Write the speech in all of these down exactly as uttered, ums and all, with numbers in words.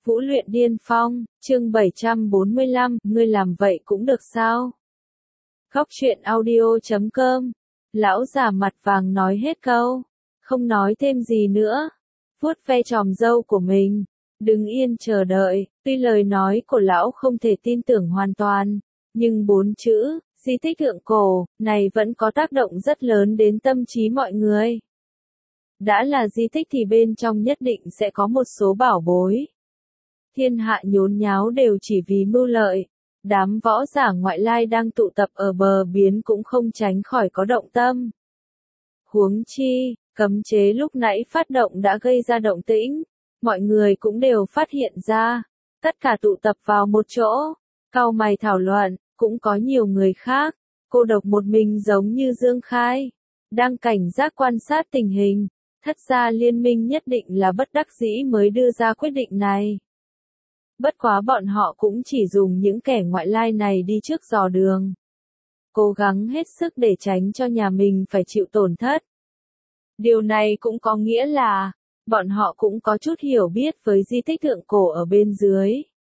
Vũ luyện điên phong, chương bảy trăm bốn mươi lăm, ngươi làm vậy cũng được sao? Góc truyện audio chấm com. Lão già mặt vàng nói hết câu, không nói thêm gì nữa, vuốt ve chòm râu của mình, đứng yên chờ đợi. Tuy lời nói của lão không thể tin tưởng hoàn toàn, nhưng bốn chữ, di tích thượng cổ, này vẫn có tác động rất lớn đến tâm trí mọi người. Đã là di tích thì bên trong nhất định sẽ có một số bảo bối. Thiên hạ nhốn nháo đều chỉ vì mưu lợi. Đám võ giả ngoại lai đang tụ tập ở bờ biển cũng không tránh khỏi có động tâm. Huống chi, cấm chế lúc nãy phát động đã gây ra động tĩnh. Mọi người cũng đều phát hiện ra. Tất cả tụ tập vào một chỗ. Cau mày thảo luận, cũng có nhiều người khác. Cô độc một mình giống như Dương Khai. Đang cảnh giác quan sát tình hình. Thất gia liên minh nhất định là bất đắc dĩ mới đưa ra quyết định này. Bất quá bọn họ cũng chỉ dùng những kẻ ngoại lai này đi trước dò đường. Cố gắng hết sức để tránh cho nhà mình phải chịu tổn thất. Điều này cũng có nghĩa là, bọn họ cũng có chút hiểu biết với di tích thượng cổ ở bên dưới.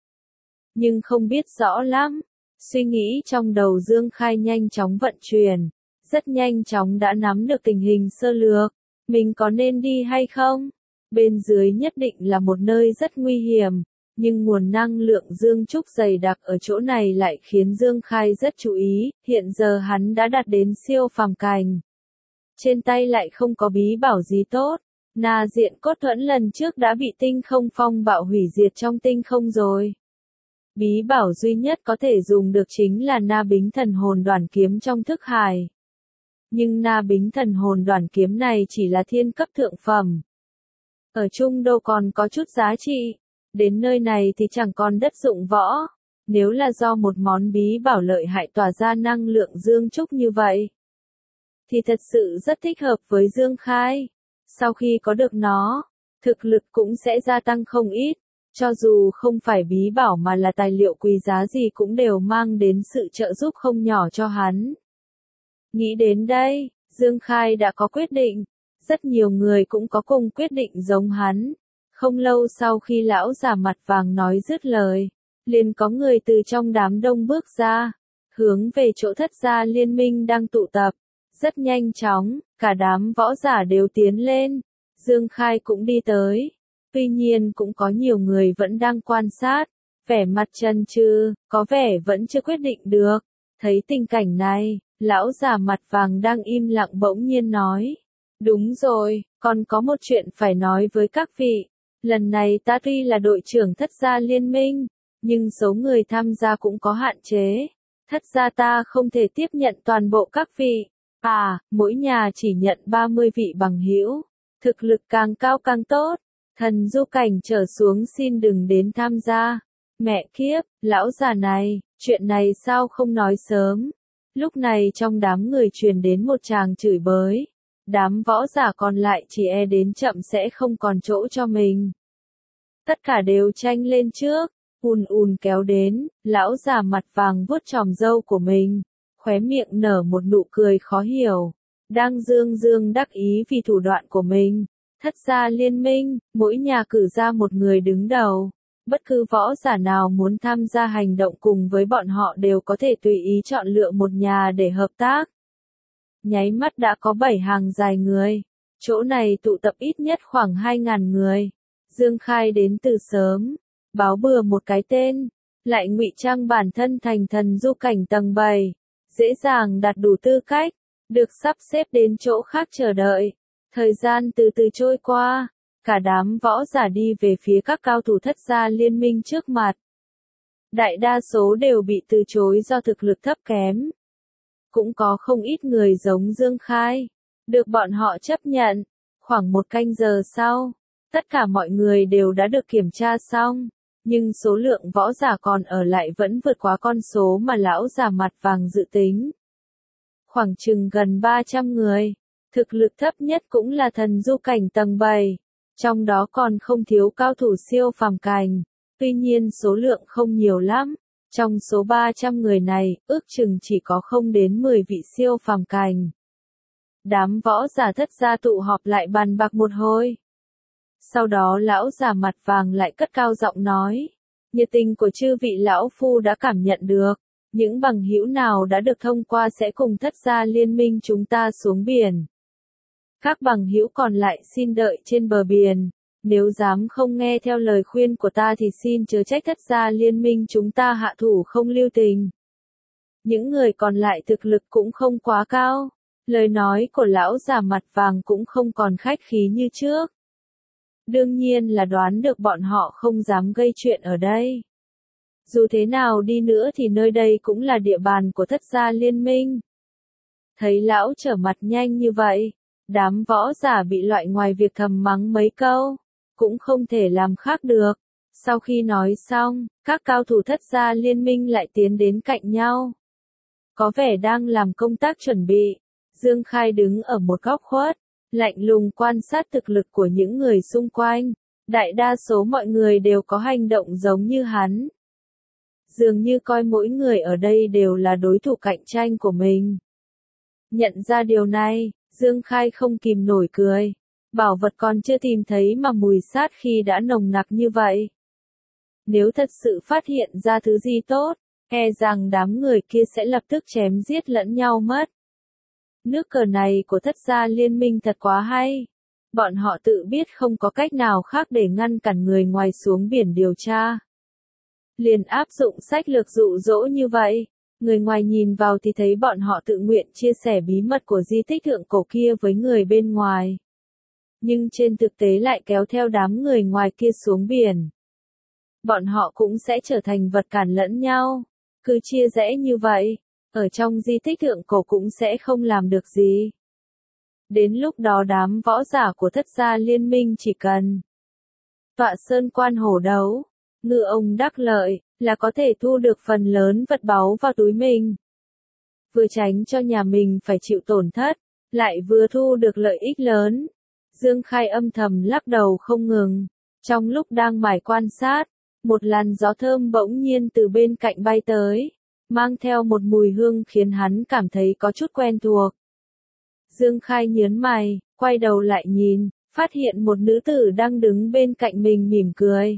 Nhưng không biết rõ lắm. Suy nghĩ trong đầu Dương Khai nhanh chóng vận chuyển. Rất nhanh chóng đã nắm được tình hình sơ lược. Mình có nên đi hay không? Bên dưới nhất định là một nơi rất nguy hiểm. Nhưng nguồn năng lượng dương trúc dày đặc ở chỗ này lại khiến Dương Khai rất chú ý, hiện giờ hắn đã đạt đến siêu phàm cảnh. Trên tay lại không có bí bảo gì tốt, Na diện cốt thuẫn lần trước đã bị tinh không phong bạo hủy diệt trong tinh không rồi. Bí bảo duy nhất có thể dùng được chính là Na bính thần hồn đoản kiếm trong thức hải. Nhưng Na bính thần hồn đoản kiếm này chỉ là thiên cấp thượng phẩm. Ở Trung Đô còn có chút giá trị. Đến nơi này thì chẳng còn đất dụng võ. Nếu là do một món bí bảo lợi hại tỏa ra năng lượng dương trúc như vậy, thì thật sự rất thích hợp với Dương Khai. Sau khi có được nó, thực lực cũng sẽ gia tăng không ít. Cho dù không phải bí bảo mà là tài liệu quý giá gì cũng đều mang đến sự trợ giúp không nhỏ cho hắn. Nghĩ đến đây, Dương Khai đã có quyết định. Rất nhiều người cũng có cùng quyết định giống hắn. Không lâu sau khi lão già mặt vàng nói dứt lời, liền có người từ trong đám đông bước ra, hướng về chỗ thất gia liên minh đang tụ tập. Rất nhanh chóng, cả đám võ giả đều tiến lên, Dương Khai cũng đi tới. Tuy nhiên cũng có nhiều người vẫn đang quan sát, vẻ mặt chần chừ, có vẻ vẫn chưa quyết định được. Thấy tình cảnh này, lão già mặt vàng đang im lặng bỗng nhiên nói. Đúng rồi, còn có một chuyện phải nói với các vị. Lần này ta tuy là đội trưởng thất gia liên minh, nhưng số người tham gia cũng có hạn chế. Thất gia ta không thể tiếp nhận toàn bộ các vị. À, mỗi nhà chỉ nhận ba mươi vị bằng hữu. Thực lực càng cao càng tốt. Thần du cảnh trở xuống xin đừng đến tham gia. Mẹ kiếp, lão già này, chuyện này sao không nói sớm. Lúc này trong đám người truyền đến một tràng chửi bới. Đám võ giả còn lại chỉ e đến chậm sẽ không còn chỗ cho mình. Tất cả đều tranh lên trước, ùn ùn kéo đến, lão già mặt vàng vuốt chòm râu của mình, khóe miệng nở một nụ cười khó hiểu, đang dương dương đắc ý vì thủ đoạn của mình. Thất gia liên minh, mỗi nhà cử ra một người đứng đầu, bất cứ võ giả nào muốn tham gia hành động cùng với bọn họ đều có thể tùy ý chọn lựa một nhà để hợp tác. Nháy mắt đã có bảy hàng dài người, chỗ này tụ tập ít nhất khoảng hai ngàn người. Dương Khai đến từ sớm, báo bừa một cái tên, lại ngụy trang bản thân thành thần du cảnh tầng bảy, dễ dàng đạt đủ tư cách, được sắp xếp đến chỗ khác chờ đợi. Thời gian từ từ trôi qua, cả đám võ giả đi về phía các cao thủ thất gia liên minh trước mặt. Đại đa số đều bị từ chối do thực lực thấp kém. Cũng có không ít người giống Dương Khai, được bọn họ chấp nhận. Khoảng một canh giờ sau, tất cả mọi người đều đã được kiểm tra xong, nhưng số lượng võ giả còn ở lại vẫn vượt quá con số mà lão già mặt vàng dự tính. Khoảng chừng gần ba trăm người, thực lực thấp nhất cũng là thần du cảnh tầng bảy, trong đó còn không thiếu cao thủ siêu phàm cảnh, tuy nhiên số lượng không nhiều lắm. Trong số ba trăm người này, ước chừng chỉ có không đến mười vị siêu phàm cảnh. Đám võ giả thất gia tụ họp lại bàn bạc một hồi. Sau đó lão già mặt vàng lại cất cao giọng nói. Nhiệt tình của chư vị lão phu đã cảm nhận được. Những bằng hữu nào đã được thông qua sẽ cùng thất gia liên minh chúng ta xuống biển. Các bằng hữu còn lại xin đợi trên bờ biển. Nếu dám không nghe theo lời khuyên của ta thì xin chớ trách thất gia liên minh chúng ta hạ thủ không lưu tình. Những người còn lại thực lực cũng không quá cao. Lời nói của lão già mặt vàng cũng không còn khách khí như trước. Đương nhiên là đoán được bọn họ không dám gây chuyện ở đây. Dù thế nào đi nữa thì nơi đây cũng là địa bàn của thất gia liên minh. Thấy lão trở mặt nhanh như vậy, đám võ giả bị loại ngoài việc thầm mắng mấy câu, cũng không thể làm khác được. Sau khi nói xong, các cao thủ thất gia liên minh lại tiến đến cạnh nhau. Có vẻ đang làm công tác chuẩn bị. Dương Khai đứng ở một góc khuất, lạnh lùng quan sát thực lực của những người xung quanh. Đại đa số mọi người đều có hành động giống như hắn. Dường như coi mỗi người ở đây đều là đối thủ cạnh tranh của mình. Nhận ra điều này, Dương Khai không kìm nổi cười. Bảo vật còn chưa tìm thấy mà mùi sát khí đã nồng nặc như vậy. Nếu thật sự phát hiện ra thứ gì tốt, e rằng đám người kia sẽ lập tức chém giết lẫn nhau mất. Nước cờ này của thất gia liên minh thật quá hay. Bọn họ tự biết không có cách nào khác để ngăn cản người ngoài xuống biển điều tra. Liền áp dụng sách lược dụ dỗ như vậy. Người ngoài nhìn vào thì thấy bọn họ tự nguyện chia sẻ bí mật của di tích thượng cổ kia với người bên ngoài. Nhưng trên thực tế lại kéo theo đám người ngoài kia xuống biển. Bọn họ cũng sẽ trở thành vật cản lẫn nhau. Cứ chia rẽ như vậy, ở trong di tích thượng cổ cũng sẽ không làm được gì. Đến lúc đó đám võ giả của thất gia liên minh chỉ cần tọa sơn quan hổ đấu, ngư ông đắc lợi, là có thể thu được phần lớn vật báu vào túi mình. Vừa tránh cho nhà mình phải chịu tổn thất, lại vừa thu được lợi ích lớn. Dương Khai âm thầm lắc đầu không ngừng. Trong lúc đang mải quan sát, một làn gió thơm bỗng nhiên từ bên cạnh bay tới, mang theo một mùi hương khiến hắn cảm thấy có chút quen thuộc. Dương Khai nhớn mày, quay đầu lại nhìn, phát hiện một nữ tử đang đứng bên cạnh mình mỉm cười.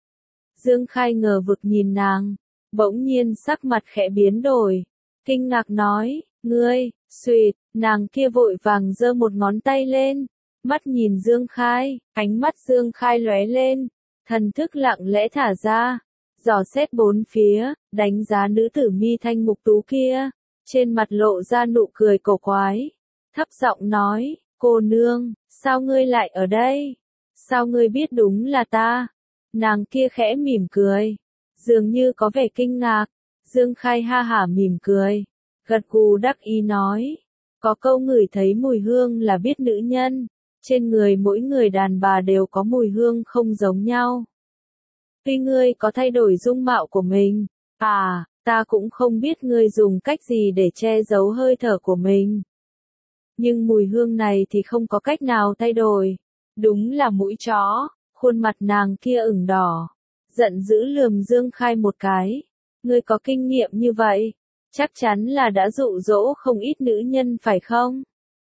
Dương Khai ngờ vực nhìn nàng, bỗng nhiên sắc mặt khẽ biến đổi, kinh ngạc nói, ngươi, xuyệt, nàng kia vội vàng giơ một ngón tay lên, mắt nhìn Dương Khai, ánh mắt Dương Khai lóe lên, thần thức lặng lẽ thả ra, dò xét bốn phía, đánh giá nữ tử mi thanh mục tú kia, trên mặt lộ ra nụ cười cổ quái, thấp giọng nói, cô nương, sao ngươi lại ở đây? Sao ngươi biết đúng là ta? Nàng kia khẽ mỉm cười, dường như có vẻ kinh ngạc. Dương Khai ha hả mỉm cười, gật gù đắc ý nói, có câu ngửi thấy mùi hương là biết nữ nhân, trên người mỗi người đàn bà đều có mùi hương không giống nhau. Tuy ngươi có thay đổi dung mạo của mình, à, ta cũng không biết ngươi dùng cách gì để che giấu hơi thở của mình. Nhưng mùi hương này thì không có cách nào thay đổi, đúng là mũi chó. Khuôn mặt nàng kia ửng đỏ, giận dữ lườm Dương Khai một cái. Ngươi có kinh nghiệm như vậy, chắc chắn là đã dụ dỗ không ít nữ nhân phải không?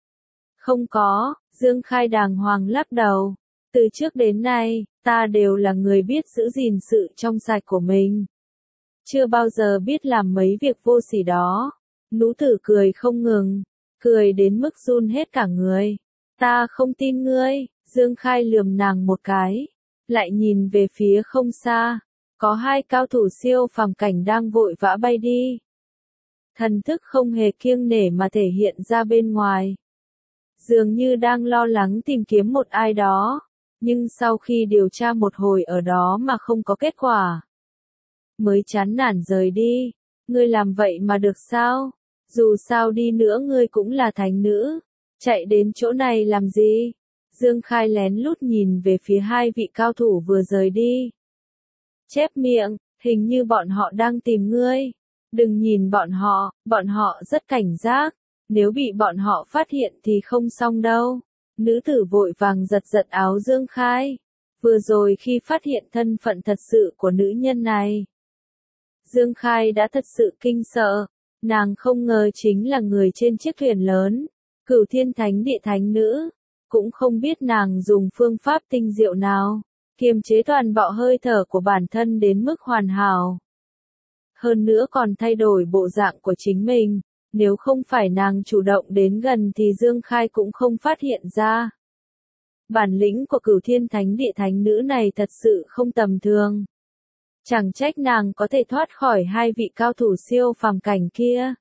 Không có, Dương Khai đàng hoàng lắc đầu. Từ trước đến nay, ta đều là người biết giữ gìn sự trong sạch của mình. Chưa bao giờ biết làm mấy việc vô sỉ đó. Nú tử cười không ngừng, cười đến mức run hết cả người. Ta không tin ngươi. Dương Khai lườm nàng một cái, lại nhìn về phía không xa, có hai cao thủ siêu phàm cảnh đang vội vã bay đi. Thần thức không hề kiêng nể mà thể hiện ra bên ngoài. Dường như đang lo lắng tìm kiếm một ai đó, nhưng sau khi điều tra một hồi ở đó mà không có kết quả, mới chán nản rời đi. Ngươi làm vậy mà được sao? Dù sao đi nữa ngươi cũng là thánh nữ, chạy đến chỗ này làm gì? Dương Khai lén lút nhìn về phía hai vị cao thủ vừa rời đi. Chép miệng, hình như bọn họ đang tìm ngươi. Đừng nhìn bọn họ, bọn họ rất cảnh giác. Nếu bị bọn họ phát hiện thì không xong đâu. Nữ tử vội vàng giật giật áo Dương Khai. Vừa rồi khi phát hiện thân phận thật sự của nữ nhân này, Dương Khai đã thật sự kinh sợ. Nàng không ngờ chính là người trên chiếc thuyền lớn, Cửu Thiên Thánh Địa thánh nữ. cũng không biết nàng dùng phương pháp tinh diệu nào, kiềm chế toàn bộ hơi thở của bản thân đến mức hoàn hảo. Hơn nữa còn thay đổi bộ dạng của chính mình, nếu không phải nàng chủ động đến gần thì Dương Khai cũng không phát hiện ra. Bản lĩnh của Cửu Thiên Thánh Địa thánh nữ này thật sự không tầm thường. Chẳng trách nàng có thể thoát khỏi hai vị cao thủ siêu phàm cảnh kia.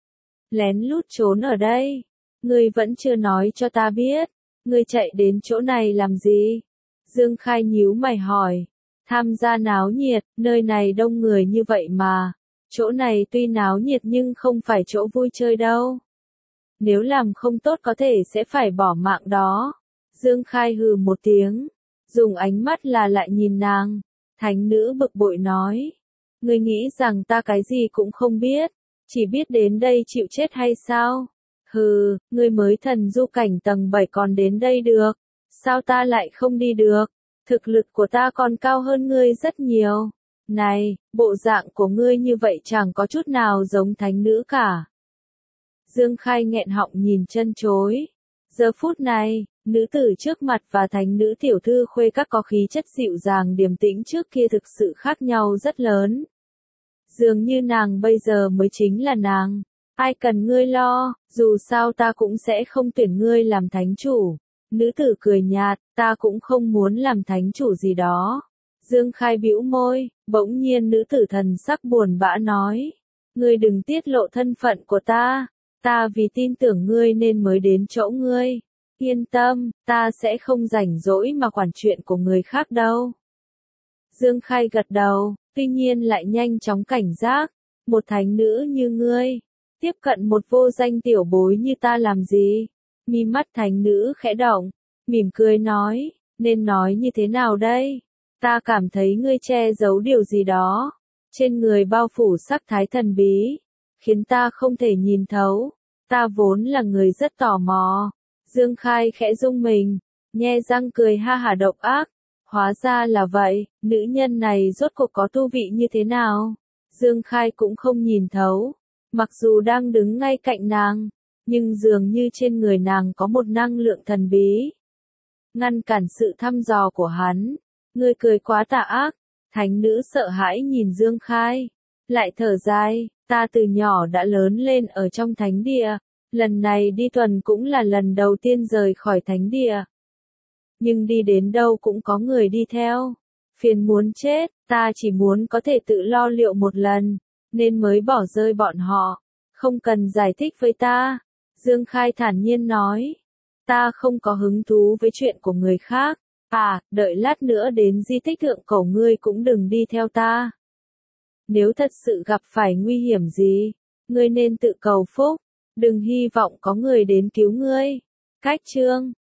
Lén lút trốn ở đây, ngươi vẫn chưa nói cho ta biết, ngươi chạy đến chỗ này làm gì? Dương Khai nhíu mày hỏi, tham gia náo nhiệt, nơi này đông người như vậy mà, chỗ này tuy náo nhiệt nhưng không phải chỗ vui chơi đâu. Nếu làm không tốt có thể sẽ phải bỏ mạng đó. Dương Khai hừ một tiếng, dùng ánh mắt là lại nhìn nàng, thánh nữ bực bội nói, ngươi nghĩ rằng ta cái gì cũng không biết, chỉ biết đến đây chịu chết hay sao? Hừ, ngươi mới thần du cảnh tầng bảy còn đến đây được, sao ta lại không đi được? Thực lực của ta còn cao hơn ngươi rất nhiều. Này, bộ dạng của ngươi như vậy chẳng có chút nào giống thánh nữ cả. Dương Khai nghẹn họng nhìn chân chối. Giờ phút này, nữ tử trước mặt và thánh nữ tiểu thư khuê các có khí chất dịu dàng điềm tĩnh trước kia thực sự khác nhau rất lớn. Dường như nàng bây giờ mới chính là nàng. Ai cần ngươi lo, dù sao ta cũng sẽ không tuyển ngươi làm thánh chủ. Nữ tử cười nhạt, ta cũng không muốn làm thánh chủ gì đó. Dương Khai bĩu môi, bỗng nhiên nữ tử thần sắc buồn bã nói. Ngươi đừng tiết lộ thân phận của ta, ta vì tin tưởng ngươi nên mới đến chỗ ngươi. Yên tâm, ta sẽ không rảnh rỗi mà quản chuyện của người khác đâu. Dương Khai gật đầu, tuy nhiên lại nhanh chóng cảnh giác. Một thánh nữ như ngươi, tiếp cận một vô danh tiểu bối như ta làm gì? Mi mắt thánh nữ khẽ động, mỉm cười nói, nên nói như thế nào đây? Ta cảm thấy ngươi che giấu điều gì đó, trên người bao phủ sắc thái thần bí, khiến ta không thể nhìn thấu. Ta vốn là người rất tò mò. Dương Khai khẽ rung mình, nhe răng cười ha hả độc ác. Hóa ra là vậy, nữ nhân này rốt cuộc có tu vị như thế nào? Dương Khai cũng không nhìn thấu, mặc dù đang đứng ngay cạnh nàng, nhưng dường như trên người nàng có một năng lượng thần bí, ngăn cản sự thăm dò của hắn. Ngươi cười quá tà ác. Thánh nữ sợ hãi nhìn Dương Khai, lại thở dài, ta từ nhỏ đã lớn lên ở trong thánh địa, lần này đi tuần cũng là lần đầu tiên rời khỏi thánh địa. Nhưng đi đến đâu cũng có người đi theo, phiền muốn chết, ta chỉ muốn có thể tự lo liệu một lần, nên mới bỏ rơi bọn họ, không cần giải thích với ta. Dương Khai thản nhiên nói, ta không có hứng thú với chuyện của người khác. À, đợi lát nữa đến di tích thượng cổ ngươi cũng đừng đi theo ta. Nếu thật sự gặp phải nguy hiểm gì, ngươi nên tự cầu phúc, đừng hy vọng có người đến cứu ngươi. Cách chương